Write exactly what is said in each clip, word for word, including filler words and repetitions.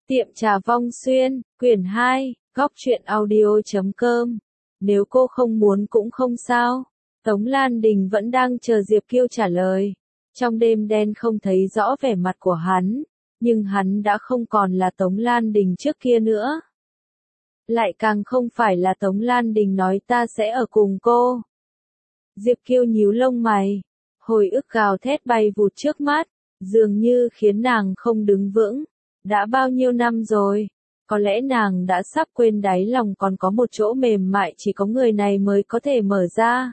Tiệm trà Vong Xuyên, quyển hai, góc truyện audio chấm com. Nếu cô không muốn cũng không sao. Tống Lan Đình vẫn đang chờ Diệp Kiêu trả lời. Trong đêm đen không thấy rõ vẻ mặt của hắn, nhưng hắn đã không còn là Tống Lan Đình trước kia nữa. Lại càng không phải là Tống Lan Đình nói ta sẽ ở cùng cô. Diệp Kiêu nhíu lông mày, hồi ức gào thét bay vụt trước mắt, dường như khiến nàng không đứng vững. Đã bao nhiêu năm rồi, có lẽ nàng đã sắp quên đáy lòng còn có một chỗ mềm mại chỉ có người này mới có thể mở ra.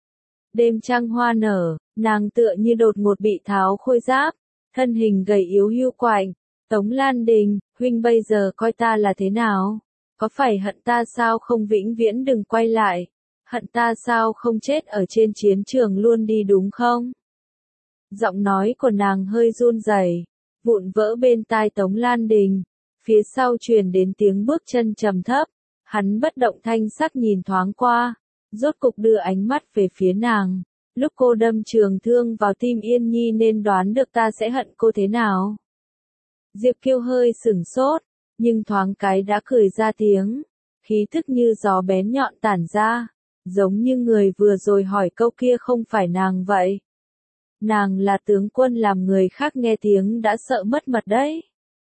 Đêm trăng hoa nở, nàng tựa như đột ngột bị tháo khôi giáp, thân hình gầy yếu hưu quạnh. Tống Lan Đình, huynh bây giờ coi ta là thế nào? Có phải hận ta sao không vĩnh viễn đừng quay lại? Hận ta sao không chết ở trên chiến trường luôn đi đúng không? Giọng nói của nàng hơi run rẩy, vụn vỡ bên tai Tống Lan Đình. Phía sau truyền đến tiếng bước chân trầm thấp, hắn bất động thanh sắc nhìn thoáng qua, rốt cục đưa ánh mắt về phía nàng. Lúc cô đâm trường thương vào tim Yên Nhi nên đoán được ta sẽ hận cô thế nào. Diệp Kiêu hơi sửng sốt, nhưng thoáng cái đã cười ra tiếng, khí thức như gió bén nhọn tản ra, giống như người vừa rồi hỏi câu kia không phải nàng vậy. Nàng là tướng quân làm người khác nghe tiếng đã sợ mất mật đấy.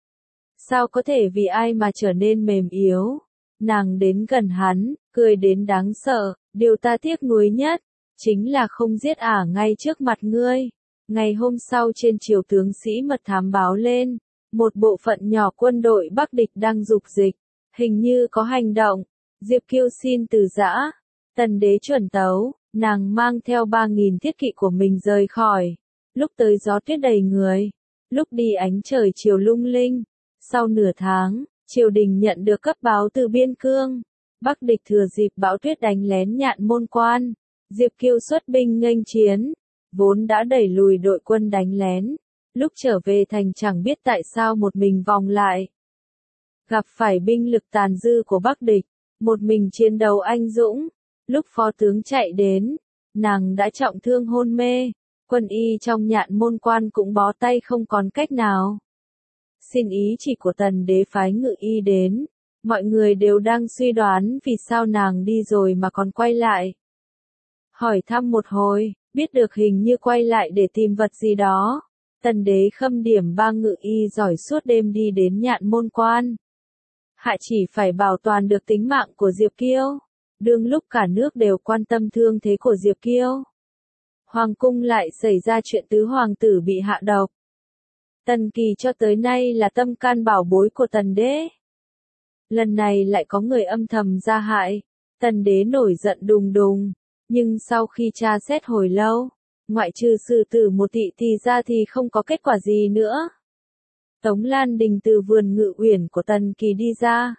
Sao có thể vì ai mà trở nên mềm yếu? Nàng đến gần hắn, cười đến đáng sợ, điều ta tiếc nuối nhất, chính là không giết ả ngay trước mặt ngươi. Ngày hôm sau trên triều tướng sĩ mật thám báo lên, một bộ phận nhỏ quân đội Bắc địch đang dục dịch, hình như có hành động. Diệp Kiêu xin từ giã, tần đế chuẩn tấu, nàng mang theo ba nghìn thiết kỵ của mình rời khỏi. Lúc tới gió tuyết đầy người, lúc đi ánh trời chiều lung linh. Sau nửa tháng, triều đình nhận được cấp báo từ biên cương. Bắc địch thừa dịp bão tuyết đánh lén Nhạn Môn Quan. Diệp Kiêu xuất binh nghênh chiến, vốn đã đẩy lùi đội quân đánh lén. Lúc trở về thành chẳng biết tại sao một mình vòng lại. Gặp phải binh lực tàn dư của Bắc địch, một mình chiến đấu anh dũng. Lúc phó tướng chạy đến, nàng đã trọng thương hôn mê. Quân y trong Nhạn Môn Quan cũng bó tay không còn cách nào. Xin ý chỉ của tần đế phái ngự y đến, mọi người đều đang suy đoán vì sao nàng đi rồi mà còn quay lại. Hỏi thăm một hồi, biết được hình như quay lại để tìm vật gì đó. Tần đế khâm điểm ba ngự y giỏi suốt đêm đi đến Nhạn Môn Quan. Hạ chỉ phải bảo toàn được tính mạng của Diệp Kiêu. Đương lúc cả nước đều quan tâm thương thế của Diệp Kiêu, hoàng cung lại xảy ra chuyện tứ hoàng tử bị hạ độc. Tần Kỳ cho tới nay là tâm can bảo bối của tần đế. Lần này lại có người âm thầm ra hại, tần đế nổi giận đùng đùng, nhưng sau khi tra xét hồi lâu, ngoại trừ xử tử một thị thì ra thì không có kết quả gì nữa. Tống Lan Đình từ vườn ngự uyển của Tần Kỳ đi ra.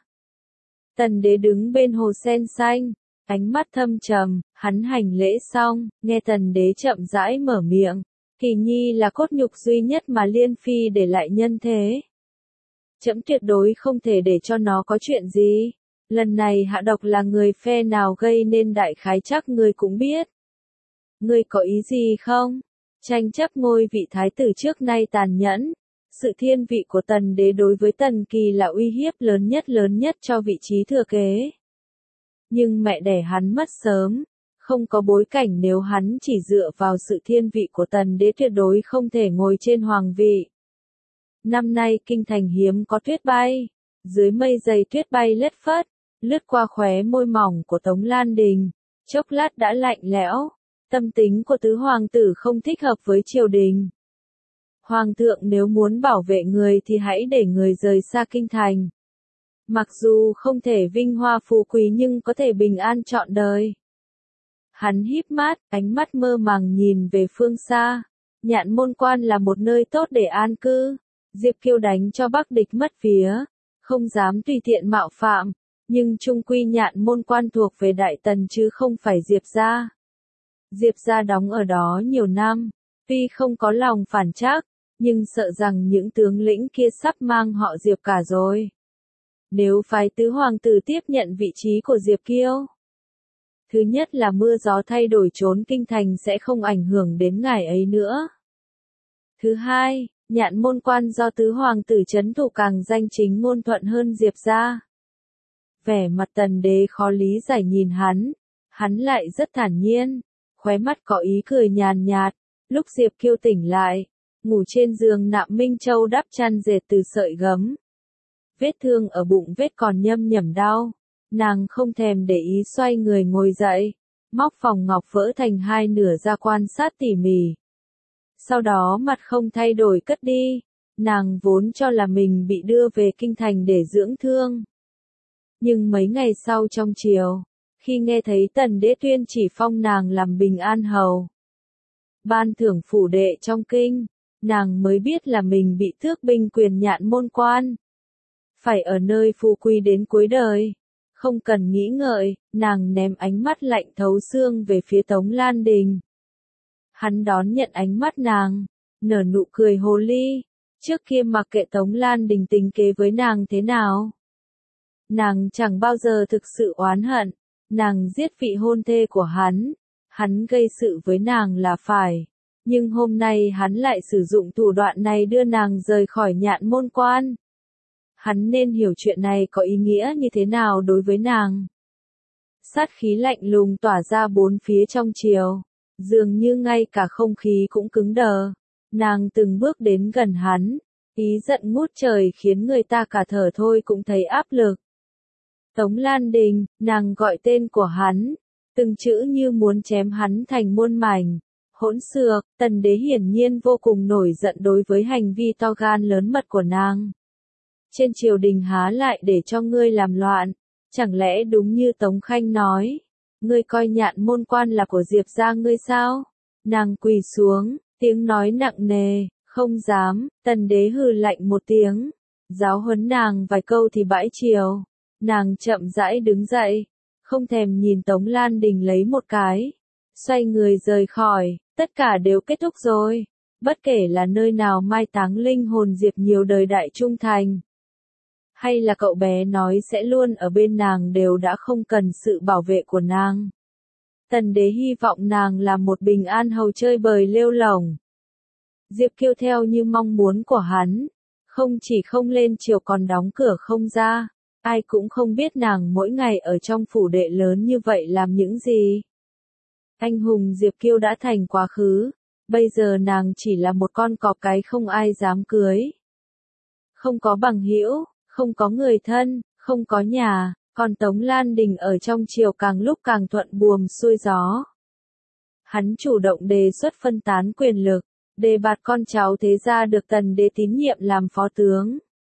Tần đế đứng bên hồ sen xanh, ánh mắt thâm trầm, hắn hành lễ xong, nghe tần đế chậm rãi mở miệng. Kỳ Nhi là cốt nhục duy nhất mà Liên Phi để lại nhân thế. Trẫm tuyệt đối không thể để cho nó có chuyện gì. Lần này hạ độc là người phe nào gây nên đại khái chắc ngươi cũng biết. Ngươi có ý gì không? Tranh chấp ngôi vị thái tử trước nay tàn nhẫn. Sự thiên vị của tần đế đối với Tần Kỳ là uy hiếp lớn nhất lớn nhất cho vị trí thừa kế. Nhưng mẹ đẻ hắn mất sớm. Không có bối cảnh nếu hắn chỉ dựa vào sự thiên vị của tần đế tuyệt đối không thể ngồi trên hoàng vị. Năm nay kinh thành hiếm có tuyết bay, dưới mây dày tuyết bay lất phất, lướt qua khóe môi mỏng của Tống Lan Đình, chốc lát đã lạnh lẽo, tâm tính của tứ hoàng tử không thích hợp với triều đình. Hoàng thượng nếu muốn bảo vệ người thì hãy để người rời xa kinh thành. Mặc dù không thể vinh hoa phú quý nhưng có thể bình an trọn đời. Hắn híp mắt, ánh mắt mơ màng nhìn về phương xa. Nhạn Môn Quan là một nơi tốt để an cư. Diệp Kiêu đánh cho Bắc địch mất vía, không dám tùy tiện mạo phạm, nhưng chung quy Nhạn Môn Quan thuộc về Đại Tần chứ không phải Diệp gia. Diệp gia đóng ở đó nhiều năm, tuy không có lòng phản trắc, nhưng sợ rằng những tướng lĩnh kia sắp mang họ Diệp cả rồi. Nếu phái tứ hoàng tử tiếp nhận vị trí của Diệp Kiêu, thứ nhất là mưa gió thay đổi trốn kinh thành sẽ không ảnh hưởng đến ngài ấy nữa. Thứ hai, Nhạn môn quan do tứ hoàng tử trấn thủ càng danh chính ngôn thuận hơn Diệp gia. Vẻ mặt tần đế khó lý giải nhìn hắn, hắn lại rất thản nhiên, khóe mắt có ý cười nhàn nhạt. Lúc Diệp Kiêu tỉnh lại, ngủ trên giường nạm Minh Châu đắp chăn dệt từ sợi gấm. Vết thương ở bụng vết còn nhâm nhẩm đau, nàng không thèm để ý xoay người ngồi dậy, móc phòng ngọc vỡ thành hai nửa ra quan sát tỉ mỉ. Sau đó mặt không thay đổi cất đi, nàng vốn cho là mình bị đưa về kinh thành để dưỡng thương. Nhưng mấy ngày sau trong chiều, khi nghe thấy tần đế tuyên chỉ phong nàng làm bình an hầu, ban thưởng phủ đệ trong kinh, nàng mới biết là mình bị tước binh quyền nhạn môn quan. Phải ở nơi phù quy đến cuối đời. Không cần nghĩ ngợi, nàng ném ánh mắt lạnh thấu xương về phía Tống Lan Đình. Hắn đón nhận ánh mắt nàng, nở nụ cười hồ ly. Trước kia mặc kệ Tống Lan Đình tính kế với nàng thế nào, nàng chẳng bao giờ thực sự oán hận. Nàng giết vị hôn thê của hắn, hắn gây sự với nàng là phải. Nhưng hôm nay hắn lại sử dụng thủ đoạn này đưa nàng rời khỏi nhạn môn quan. Hắn nên hiểu chuyện này có ý nghĩa như thế nào đối với nàng. Sát khí lạnh lùng tỏa ra bốn phía trong chiều, dường như ngay cả không khí cũng cứng đờ. Nàng từng bước đến gần hắn, ý giận ngút trời khiến người ta cả thở thôi cũng thấy áp lực. Tống Lan Đình, nàng gọi tên của hắn, từng chữ như muốn chém hắn thành muôn mảnh. Hỗn xược, tần đế hiển nhiên vô cùng nổi giận đối với hành vi to gan lớn mật của nàng. Trên triều đình há lại để cho ngươi làm loạn, chẳng lẽ đúng như Tống Khanh nói, ngươi coi nhạn môn quan là của Diệp gia ngươi sao? Nàng quỳ xuống, tiếng nói nặng nề, không dám, tần đế hừ lạnh một tiếng, giáo huấn nàng vài câu thì bãi triều. Nàng chậm rãi đứng dậy, không thèm nhìn Tống Lan Đình lấy một cái, xoay người rời khỏi, tất cả đều kết thúc rồi, bất kể là nơi nào mai táng linh hồn Diệp nhiều đời đại trung thành, hay là cậu bé nói sẽ luôn ở bên nàng đều đã không cần sự bảo vệ của nàng. Tần đế hy vọng nàng là một bình an hầu chơi bời lêu lổng. Diệp Kiêu theo như mong muốn của hắn, không chỉ không lên triều còn đóng cửa không ra. Ai cũng không biết nàng mỗi ngày ở trong phủ đệ lớn như vậy làm những gì. Anh hùng Diệp Kiêu đã thành quá khứ, bây giờ nàng chỉ là một con cọp cái không ai dám cưới. Không có bằng hữu, không có người thân, không có nhà, còn Tống Lan Đình ở trong triều càng lúc càng thuận buồm xuôi gió. Hắn chủ động đề xuất phân tán quyền lực, đề bạt con cháu thế gia được tần đế tín nhiệm làm phó tướng.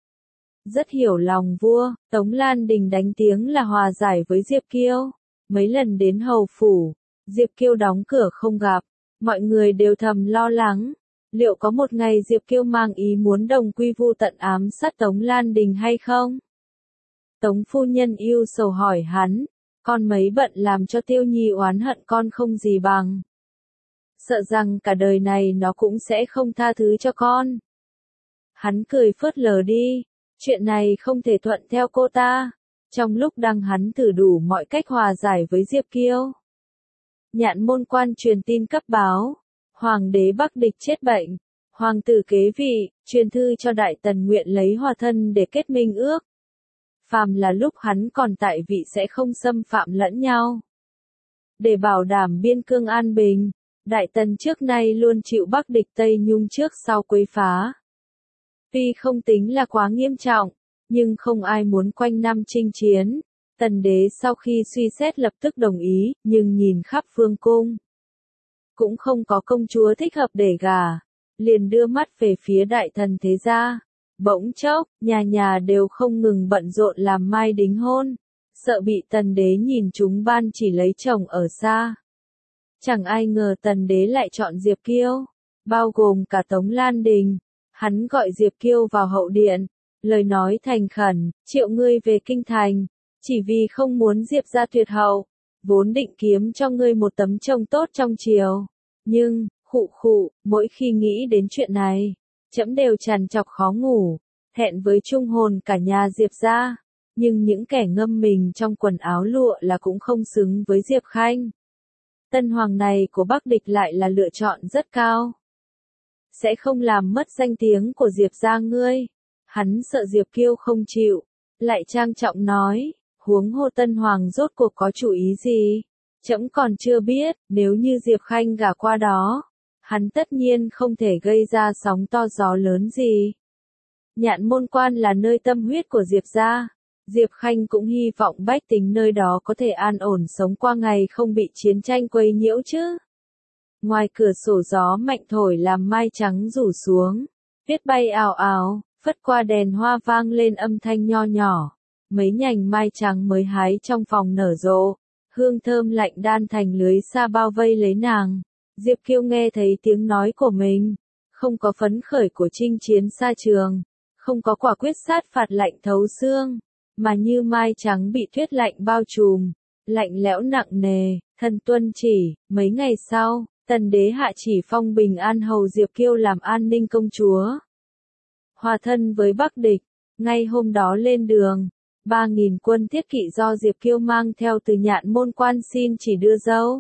Rất hiểu lòng vua, Tống Lan Đình đánh tiếng là hòa giải với Diệp Kiêu. Mấy lần đến hầu phủ, Diệp Kiêu đóng cửa không gặp, mọi người đều thầm lo lắng. Liệu có một ngày Diệp Kiêu mang ý muốn đồng quy vu tận ám sát Tống Lan Đình hay không? Tống phu nhân yêu sầu hỏi hắn, con mấy bận làm cho Tiêu Nhi oán hận con không gì bằng. Sợ rằng cả đời này nó cũng sẽ không tha thứ cho con. Hắn cười phớt lờ đi. Chuyện này không thể thuận theo cô ta. Trong lúc đang hắn thử đủ mọi cách hòa giải với Diệp Kiêu, nhạn môn quan truyền tin cấp báo, hoàng đế Bắc Địch chết bệnh, hoàng tử kế vị, truyền thư cho đại tần nguyện lấy hòa thân để kết minh ước. Phàm là lúc hắn còn tại vị sẽ không xâm phạm lẫn nhau. Để bảo đảm biên cương an bình, đại tần trước nay luôn chịu Bắc Địch Tây Nhung trước sau quấy phá. Tuy không tính là quá nghiêm trọng, nhưng không ai muốn quanh năm chinh chiến. Tần đế sau khi suy xét lập tức đồng ý, nhưng nhìn khắp phương cung, cũng không có công chúa thích hợp để gả, liền đưa mắt về phía đại thần thế gia. Bỗng chốc, nhà nhà đều không ngừng bận rộn làm mai đính hôn, sợ bị tần đế nhìn chúng ban chỉ lấy chồng ở xa. Chẳng ai ngờ tần đế lại chọn Diệp Kiêu, bao gồm cả Tống Lan Đình. Hắn gọi Diệp Kiêu vào hậu điện, lời nói thành khẩn, triệu ngươi về kinh thành, chỉ vì không muốn Diệp gia tuyệt hậu, vốn định kiếm cho ngươi một tấm chồng tốt trong triều. Nhưng, khụ khụ, mỗi khi nghĩ đến chuyện này, trẫm đều trằn trọc khó ngủ, hẹn với chung hồn cả nhà Diệp gia. Nhưng những kẻ ngâm mình trong quần áo lụa là cũng không xứng với Diệp Khanh. Tân hoàng này của Bắc Địch lại là lựa chọn rất cao. sẽ không làm mất danh tiếng của Diệp gia ngươi. Hắn sợ Diệp Kiêu không chịu, lại trang trọng nói, huống hồ Tân Hoàng rốt cuộc có chủ ý gì? Trẫm còn chưa biết, nếu như Diệp Khanh gả qua đó, hắn tất nhiên không thể gây ra sóng to gió lớn gì. Nhạn Môn Quan là nơi tâm huyết của Diệp gia, Diệp Khanh cũng hy vọng bách tính nơi đó có thể an ổn sống qua ngày không bị chiến tranh quấy nhiễu chứ. Ngoài cửa sổ gió mạnh thổi làm mai trắng rủ xuống, tuyết bay ào ào, phất qua đèn hoa vang lên âm thanh nho nhỏ. Mấy nhành mai trắng mới hái trong phòng nở rộ, hương thơm lạnh đan thành lưới xa bao vây lấy nàng. Diệp Kiêu nghe thấy tiếng nói của mình, không có phấn khởi của chinh chiến xa trường, không có quả quyết sát phạt lạnh thấu xương, mà như mai trắng bị tuyết lạnh bao trùm, lạnh lẽo nặng nề. Thần tuân chỉ. Mấy ngày sau, Tần đế hạ chỉ phong bình an hầu Diệp Kiêu làm an ninh công chúa, hòa thân với Bắc địch. Ngay hôm đó lên đường, ba nghìn quân thiết kỵ do Diệp Kiêu mang theo từ Nhạn Môn Quan xin chỉ đưa dâu.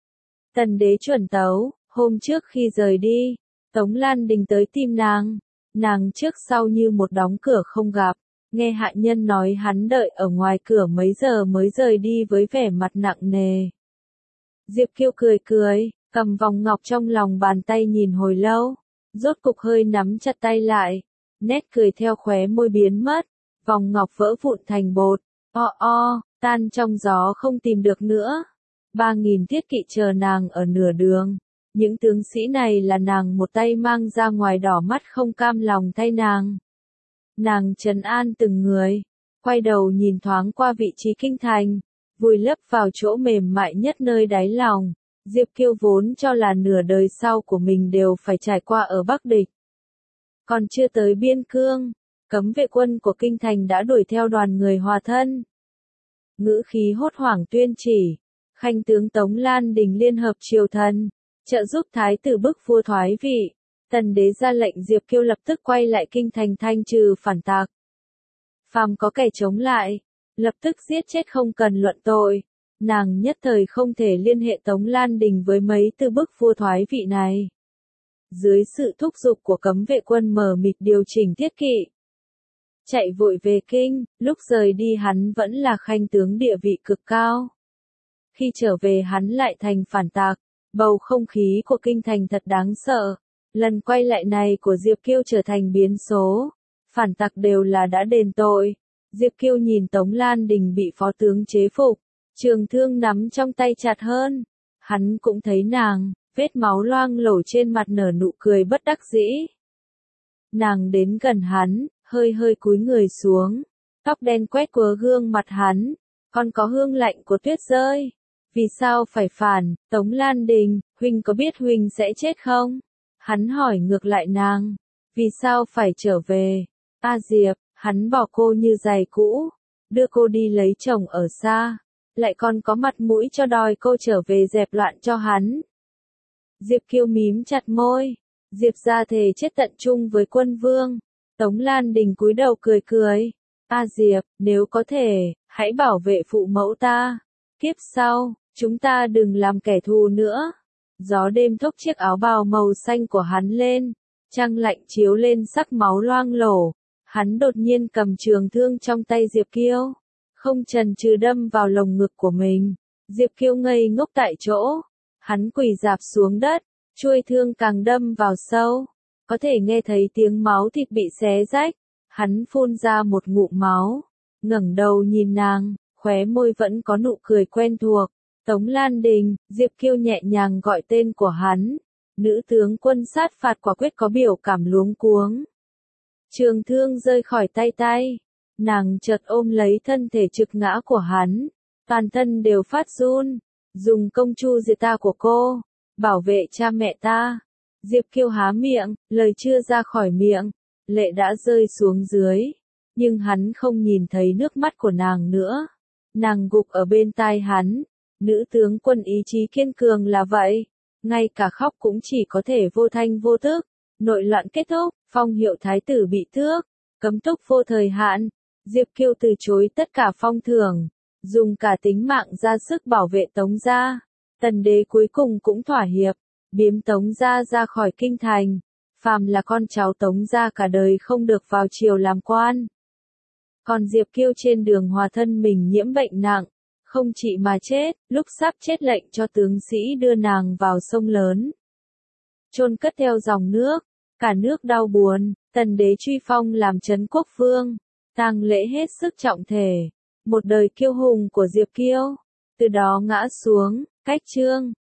Tần đế chuẩn tấu, hôm trước khi rời đi, Tống Lan Đình tới tìm nàng, nàng trước sau như một đóng cửa không gặp, nghe hạ nhân nói hắn đợi ở ngoài cửa mấy giờ mới rời đi với vẻ mặt nặng nề. Diệp Kiêu cười cười, cầm vòng ngọc trong lòng bàn tay nhìn hồi lâu, rốt cục hơi nắm chặt tay lại, nét cười theo khóe môi biến mất, vòng ngọc vỡ vụn thành bột, o o, tan trong gió không tìm được nữa. Ba nghìn thiết kỵ chờ nàng ở nửa đường, những tướng sĩ này là nàng một tay mang ra ngoài đỏ mắt không cam lòng thay nàng. Nàng trấn an từng người, quay đầu nhìn thoáng qua vị trí kinh thành, vùi lấp vào chỗ mềm mại nhất nơi đáy lòng. Diệp Kiêu vốn cho là nửa đời sau của mình đều phải trải qua ở Bắc địch. Còn chưa tới biên cương, cấm vệ quân của kinh thành đã đuổi theo đoàn người hòa thân. Ngữ khí hốt hoảng tuyên chỉ, khanh tướng Tống Lan Đình liên hợp triều thần, trợ giúp thái tử bức vua thoái vị. Tần đế ra lệnh Diệp Kiêu lập tức quay lại kinh thành thanh trừ phản tặc. Phàm có kẻ chống lại, lập tức giết chết không cần luận tội. Nàng nhất thời không thể liên hệ Tống Lan Đình với mấy từ bức vua thoái vị này. Dưới sự thúc giục của cấm vệ quân mờ mịt điều chỉnh thiết kỵ, chạy vội về kinh, lúc rời đi hắn vẫn là khanh tướng địa vị cực cao. Khi trở về hắn lại thành phản tặc, bầu không khí của kinh thành thật đáng sợ. Lần quay lại này của Diệp Kiêu trở thành biến số, phản tặc đều là đã đền tội. Diệp Kiêu nhìn Tống Lan Đình bị phó tướng chế phục, trường thương nắm trong tay chặt hơn. Hắn cũng thấy nàng, vết máu loang lổ trên mặt nở nụ cười bất đắc dĩ. Nàng đến gần hắn, hơi hơi cúi người xuống, tóc đen quét qua gương mặt hắn, còn có hương lạnh của tuyết rơi. Vì sao phải phản, Tống Lan Đình, huynh có biết huynh sẽ chết không? Hắn hỏi ngược lại nàng, vì sao phải trở về? A Diệp, hắn bỏ cô như giày cũ, đưa cô đi lấy chồng ở xa, lại còn có mặt mũi cho đòi cô trở về dẹp loạn cho hắn. Diệp Kiêu mím chặt môi, Diệp gia thề chết tận chung với quân vương. Tống Lan Đình cúi đầu cười cười, A Diệp, nếu có thể, hãy bảo vệ phụ mẫu ta. Kiếp sau, chúng ta đừng làm kẻ thù nữa. Gió đêm thốc chiếc áo bào màu xanh của hắn lên, trăng lạnh chiếu lên sắc máu loang lổ. Hắn đột nhiên cầm trường thương trong tay Diệp Kiêu, không chần chừ đâm vào lồng ngực của mình. Diệp Kiêu ngây ngốc tại chỗ, hắn quỳ rạp xuống đất, chuôi thương càng đâm vào sâu, có thể nghe thấy tiếng máu thịt bị xé rách. Hắn phun ra một ngụm máu, ngẩng đầu nhìn nàng, khóe môi vẫn có nụ cười quen thuộc. Tống Lan Đình, Diệp Kiêu nhẹ nhàng gọi tên của hắn. Nữ tướng quân sát phạt quả quyết có biểu cảm luống cuống. Trường thương rơi khỏi tay tay, nàng chợt ôm lấy thân thể trực ngã của hắn, toàn thân đều phát run. Dùng công chu diệt ta của cô, bảo vệ cha mẹ ta. Diệp Kiêu há miệng, lời chưa ra khỏi miệng, lệ đã rơi xuống dưới, nhưng hắn không nhìn thấy nước mắt của nàng nữa. Nàng gục ở bên tai hắn, nữ tướng quân ý chí kiên cường là vậy, ngay cả khóc cũng chỉ có thể vô thanh vô tức. Nội loạn kết thúc, phong hiệu thái tử bị tước, cấm túc vô thời hạn. Diệp Kiêu từ chối tất cả phong thưởng, dùng cả tính mạng ra sức bảo vệ Tống gia. Tần đế cuối cùng cũng thỏa hiệp, biếm Tống gia ra khỏi kinh thành. phàm là con cháu Tống gia cả đời không được vào triều làm quan. Còn Diệp Kiêu trên đường hòa thân mình nhiễm bệnh nặng, không trị mà chết, lúc sắp chết lệnh cho tướng sĩ đưa nàng vào sông lớn. Chôn cất theo dòng nước, cả nước đau buồn, tần đế truy phong làm trấn quốc vương, tang lễ hết sức trọng thể, một đời kiêu hùng của Diệp Kiêu, từ đó ngã xuống, cách chương.